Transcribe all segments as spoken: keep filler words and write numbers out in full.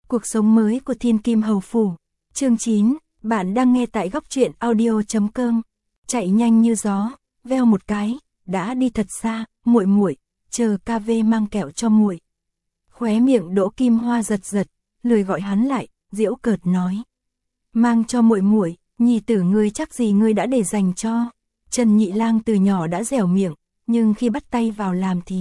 Cuộc sống mới của Thiên Kim Hầu Phủ. Chương chín, bạn đang nghe tại góc truyện audio chấm com. Chạy nhanh như gió, veo một cái, đã đi thật xa, muội muội, chờ ca vê mang kẹo cho muội. Khóe miệng Đỗ Kim Hoa giật giật, lười gọi hắn lại, giễu cợt nói: "Mang cho muội muội, nhi tử ngươi chắc gì ngươi đã để dành cho." Trần Nhị Lang từ nhỏ đã dẻo miệng, nhưng khi bắt tay vào làm thì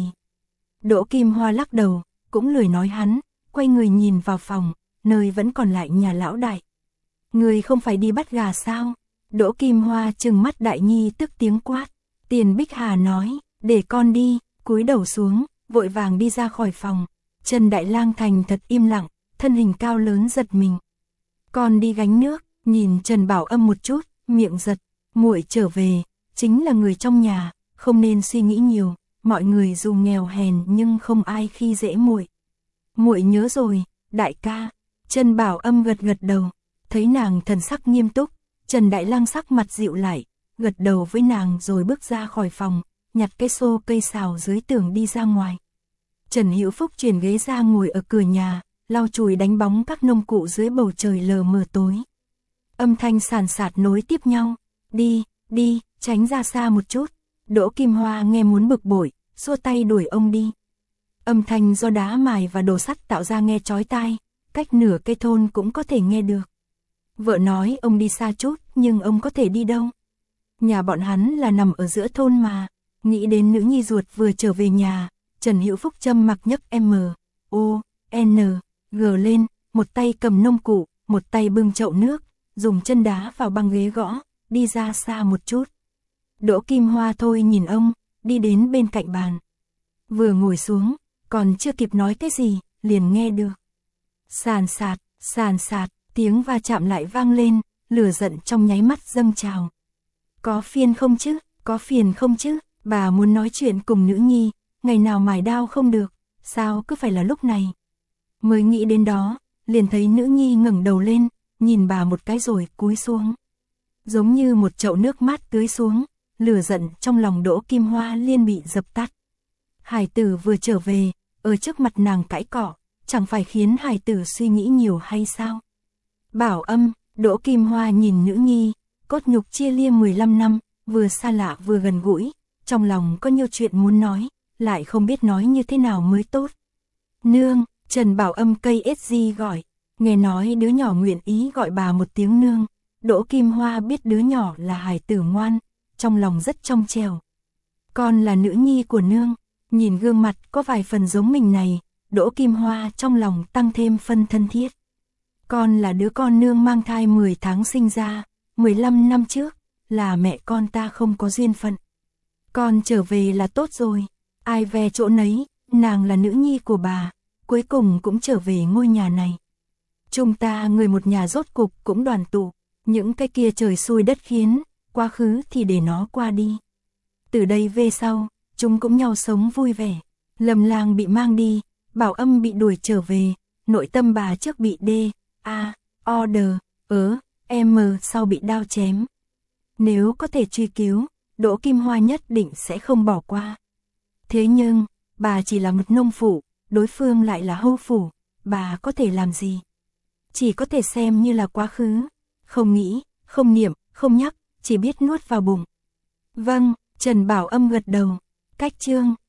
Đỗ Kim Hoa lắc đầu, cũng lười nói hắn, quay người nhìn vào phòng, nơi vẫn còn lại nhà lão đại. "Ngươi không phải đi bắt gà sao?" Đỗ Kim Hoa trừng mắt đại nhi tức tiếng quát. Tiền Bích Hà nói: "Để con đi." Cúi đầu xuống, vội vàng đi ra khỏi phòng. Trần Đại Lang thành thật im lặng, thân hình cao lớn giật mình. "Con đi gánh nước." Nhìn Trần Bảo Âm một chút, miệng giật, "Muội trở về, chính là người trong nhà, không nên suy nghĩ nhiều, mọi người dù nghèo hèn nhưng không ai khi dễ muội." "Muội nhớ rồi, đại ca." Trần Bảo Âm gật gật đầu, thấy nàng thần sắc nghiêm túc, Trần Đại Lang sắc mặt dịu lại, gật đầu với nàng rồi bước ra khỏi phòng, nhặt cái xô cây xào dưới tường đi ra ngoài. Trần Hữu Phúc chuyển ghế ra ngồi ở cửa nhà, lau chùi đánh bóng các nông cụ dưới bầu trời lờ mờ tối. Âm thanh sàn sạt nối tiếp nhau. "Đi, đi, tránh ra xa một chút." Đỗ Kim Hoa nghe muốn bực bội, xua tay đuổi ông đi. Âm thanh do đá mài và đồ sắt tạo ra nghe chói tai, cách nửa cây thôn cũng có thể nghe được. Vợ nói ông đi xa chút, nhưng ông có thể đi đâu? Nhà bọn hắn là nằm ở giữa thôn mà. Nghĩ đến nữ nhi ruột vừa trở về nhà, Trần Hữu Phúc châm mặc nhấc M, O, N, G lên, một tay cầm nông cụ, một tay bưng chậu nước, dùng chân đá vào băng ghế gõ, đi ra xa một chút. Đỗ Kim Hoa thôi nhìn ông, đi đến bên cạnh bàn. Vừa ngồi xuống, còn chưa kịp nói cái gì, liền nghe được. Sàn sạt, sàn sạt, tiếng va chạm lại vang lên, lửa giận trong nháy mắt dâng trào. "Có phiền không chứ, có phiền không chứ, bà muốn nói chuyện cùng nữ nhi, ngày nào mài đao không được, sao cứ phải là lúc này?" Mới nghĩ đến đó, liền thấy nữ nhi ngẩng đầu lên, nhìn bà một cái rồi cúi xuống. Giống như một chậu nước mát tưới xuống, lửa giận trong lòng Đỗ Kim Hoa liên bị dập tắt. Hải tử vừa trở về, ở trước mặt nàng cãi cọ, chẳng phải khiến hải tử suy nghĩ nhiều hay sao? "Bảo Âm." Đỗ Kim Hoa nhìn nữ nhi, cốt nhục chia lia mười lăm năm, vừa xa lạ vừa gần gũi, trong lòng có nhiều chuyện muốn nói, lại không biết nói như thế nào mới tốt. "Nương." Trần Bảo Âm cây ét giê gọi, nghe nói đứa nhỏ nguyện ý gọi bà một tiếng nương, Đỗ Kim Hoa biết đứa nhỏ là hài tử ngoan, trong lòng rất trong trẻo. "Con là nữ nhi của nương." Nhìn gương mặt có vài phần giống mình này, Đỗ Kim Hoa trong lòng tăng thêm phân thân thiết. "Con là đứa con nương mang thai mười tháng sinh ra, mười lăm năm trước, là mẹ con ta không có duyên phận. Con trở về là tốt rồi, ai về chỗ nấy, nàng là nữ nhi của bà, cuối cùng cũng trở về ngôi nhà này. Chúng ta người một nhà rốt cục cũng đoàn tụ, những cái kia trời xui đất khiến, quá khứ thì để nó qua đi. Từ đây về sau, chúng cũng nhau sống vui vẻ." Lâm Lang bị mang đi, Bảo Âm bị đuổi trở về, nội tâm bà trước bị D, A, O, D, ớ, M sau bị đao chém. Nếu có thể truy cứu, Đỗ Kim Hoa nhất định sẽ không bỏ qua. Thế nhưng, bà chỉ là một nông phụ, đối phương lại là hầu phủ, bà có thể làm gì? Chỉ có thể xem như là quá khứ, không nghĩ, không niệm, không nhắc, chỉ biết nuốt vào bụng. "Vâng." Trần Bảo Âm gật đầu. Cách chương